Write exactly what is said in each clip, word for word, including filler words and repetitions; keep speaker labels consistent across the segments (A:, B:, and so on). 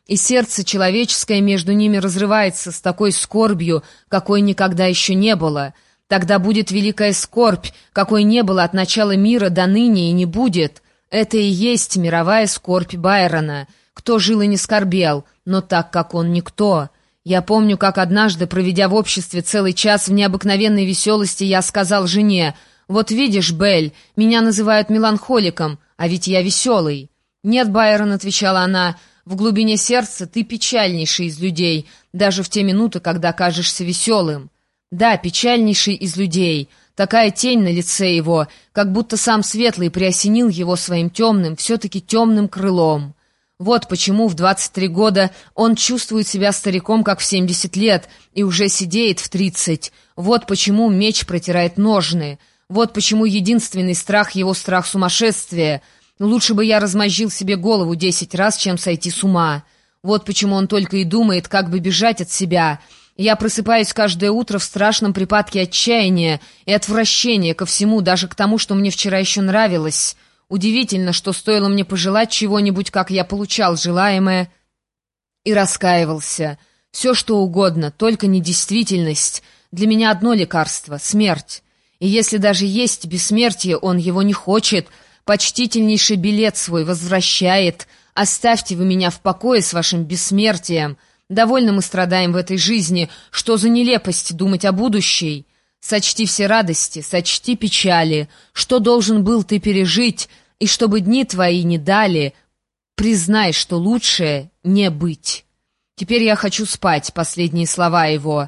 A: и сердце человеческое между ними разрывается с такой скорбью, какой никогда еще не было. Тогда будет великая скорбь, какой не было от начала мира до ныне и не будет. Это и есть мировая скорбь Байрона. Кто жил и не скорбел, но так как он никто. Я помню, как однажды, проведя в обществе целый час в необыкновенной веселости, я сказал жене: «Вот видишь, Белль, меня называют меланхоликом, а ведь я веселый». «Нет, Байрон», — отвечала она, — «в глубине сердца ты печальнейший из людей, даже в те минуты, когда кажешься веселым». Да, печальнейший из людей. Такая тень на лице его, как будто сам Светлый приосенил его своим темным, все-таки темным крылом. Вот почему в двадцать три года он чувствует себя стариком, как в семьдесят лет, и уже сидеет в тридцать. Вот почему меч протирает ножны. Вот почему единственный страх его страх сумасшествия. Лучше бы я размозжил себе голову десять раз, чем сойти с ума. Вот почему он только и думает, как бы бежать от себя. Я просыпаюсь каждое утро в страшном припадке отчаяния и отвращения ко всему, даже к тому, что мне вчера еще нравилось. Удивительно, что стоило мне пожелать чего-нибудь, как я получал желаемое и раскаивался. Все, что угодно, только не действительность. Для меня одно лекарство — смерть. И если даже есть бессмертие, он его не хочет, почтительнейший билет свой возвращает. Оставьте вы меня в покое с вашим бессмертием. Довольно мы страдаем в этой жизни. Что за нелепость думать о будущей? Сочти все радости, сочти печали. Что должен был ты пережить, и чтобы дни твои не дали, признай, что лучшее не быть. Теперь я хочу спать, последние слова его.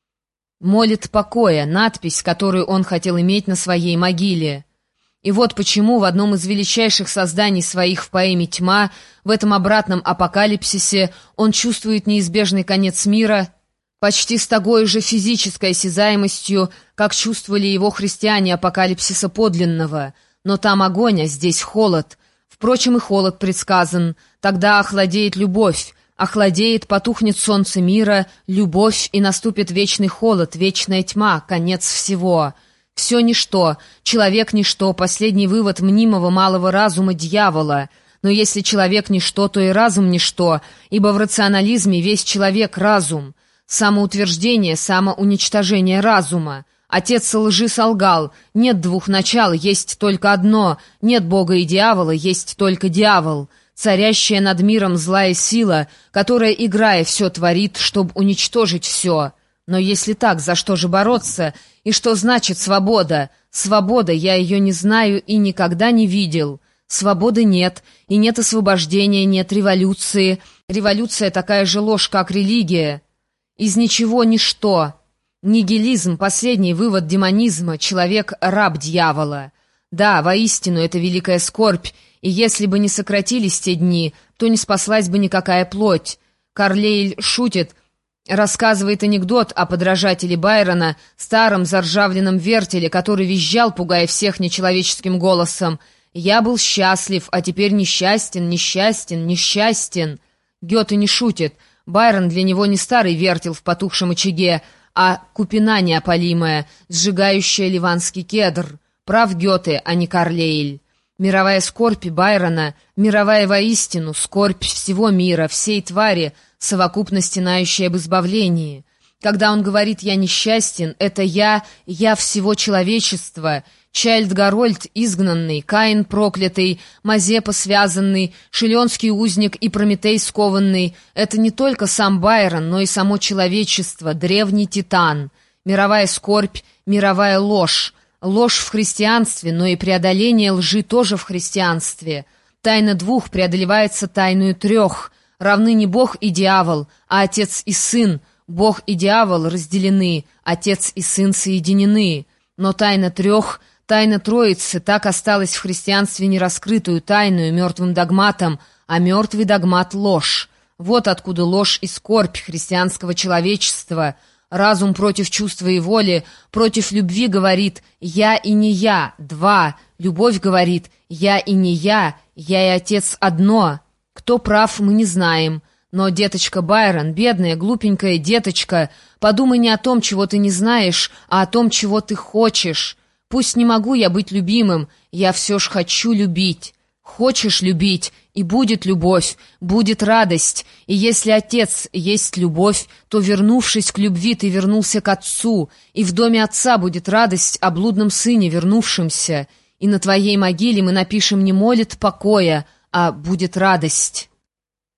A: Молит покоя, надпись, которую он хотел иметь на своей могиле. И вот почему в одном из величайших созданий своих в поэме «Тьма», в этом обратном апокалипсисе, он чувствует неизбежный конец мира почти с такой же физической осязаемостью, как чувствовали его христиане апокалипсиса подлинного. Но там огонь, а здесь холод. Впрочем, и холод предсказан. Тогда охладеет любовь. Охладеет, потухнет солнце мира, любовь, и наступит вечный холод, вечная тьма, конец всего. Все ничто, человек ничто, последний вывод мнимого малого разума дьявола. Но если человек ничто, то и разум ничто, ибо в рационализме весь человек — разум. Самоутверждение, самоуничтожение разума. Отец лжи солгал: нет двух начал, есть только одно, нет Бога и дьявола, есть только дьявол. Царящая над миром злая сила, которая, играя, все творит, чтобы уничтожить все. Но если так, за что же бороться? И что значит свобода? Свобода, я ее не знаю и никогда не видел. Свободы нет, и нет освобождения, нет революции. Революция такая же ложь, как религия. Из ничего ничто. Нигилизм — последний вывод демонизма, человек — раб дьявола. Да, воистину, это великая скорбь, и если бы не сократились те дни, то не спаслась бы никакая плоть. Карлейль шутит, рассказывает анекдот о подражателе Байрона, старом заржавленном вертеле, который визжал, пугая всех нечеловеческим голосом: «Я был счастлив, а теперь несчастен, несчастен, несчастен». Гёте не шутит. Байрон для него не старый вертел в потухшем очаге, а купина неопалимая, сжигающая ливанский кедр. Прав Гёте, а не Карлейль. Мировая скорбь Байрона, мировая воистину, скорбь всего мира, всей твари, совокупно стенающая об избавлении. Когда он говорит «я несчастен», это «я», «я» всего человечества. Чайльд Гарольд изгнанный, Каин проклятый, Мазепа связанный, Шиленский узник и Прометей скованный — это не только сам Байрон, но и само человечество, древний титан. Мировая скорбь, мировая ложь. Ложь в христианстве, но и преодоление лжи тоже в христианстве. Тайна двух преодолевается тайною трех. Равны не Бог и дьявол, а Отец и Сын. Бог и дьявол разделены, Отец и Сын соединены. Но тайна трех, тайна Троицы так осталась в христианстве нераскрытую, тайную, мертвым догматом, а мертвый догмат — ложь. Вот откуда ложь и скорбь христианского человечества. Разум против чувства и воли, против любви говорит «я и не я», два. Любовь говорит «я и не я», «я и Отец одно». Кто прав, мы не знаем. Но, деточка Байрон, бедная, глупенькая деточка, подумай не о том, чего ты не знаешь, а о том, чего ты хочешь. Пусть не могу я быть любимым, я все ж хочу любить. Хочешь любить, И будет любовь, будет радость, и если Отец есть любовь, то, вернувшись к любви, ты вернулся к Отцу, и в доме Отца будет радость о блудном сыне, вернувшемся, и на твоей могиле мы напишем не молит покоя, а будет радость».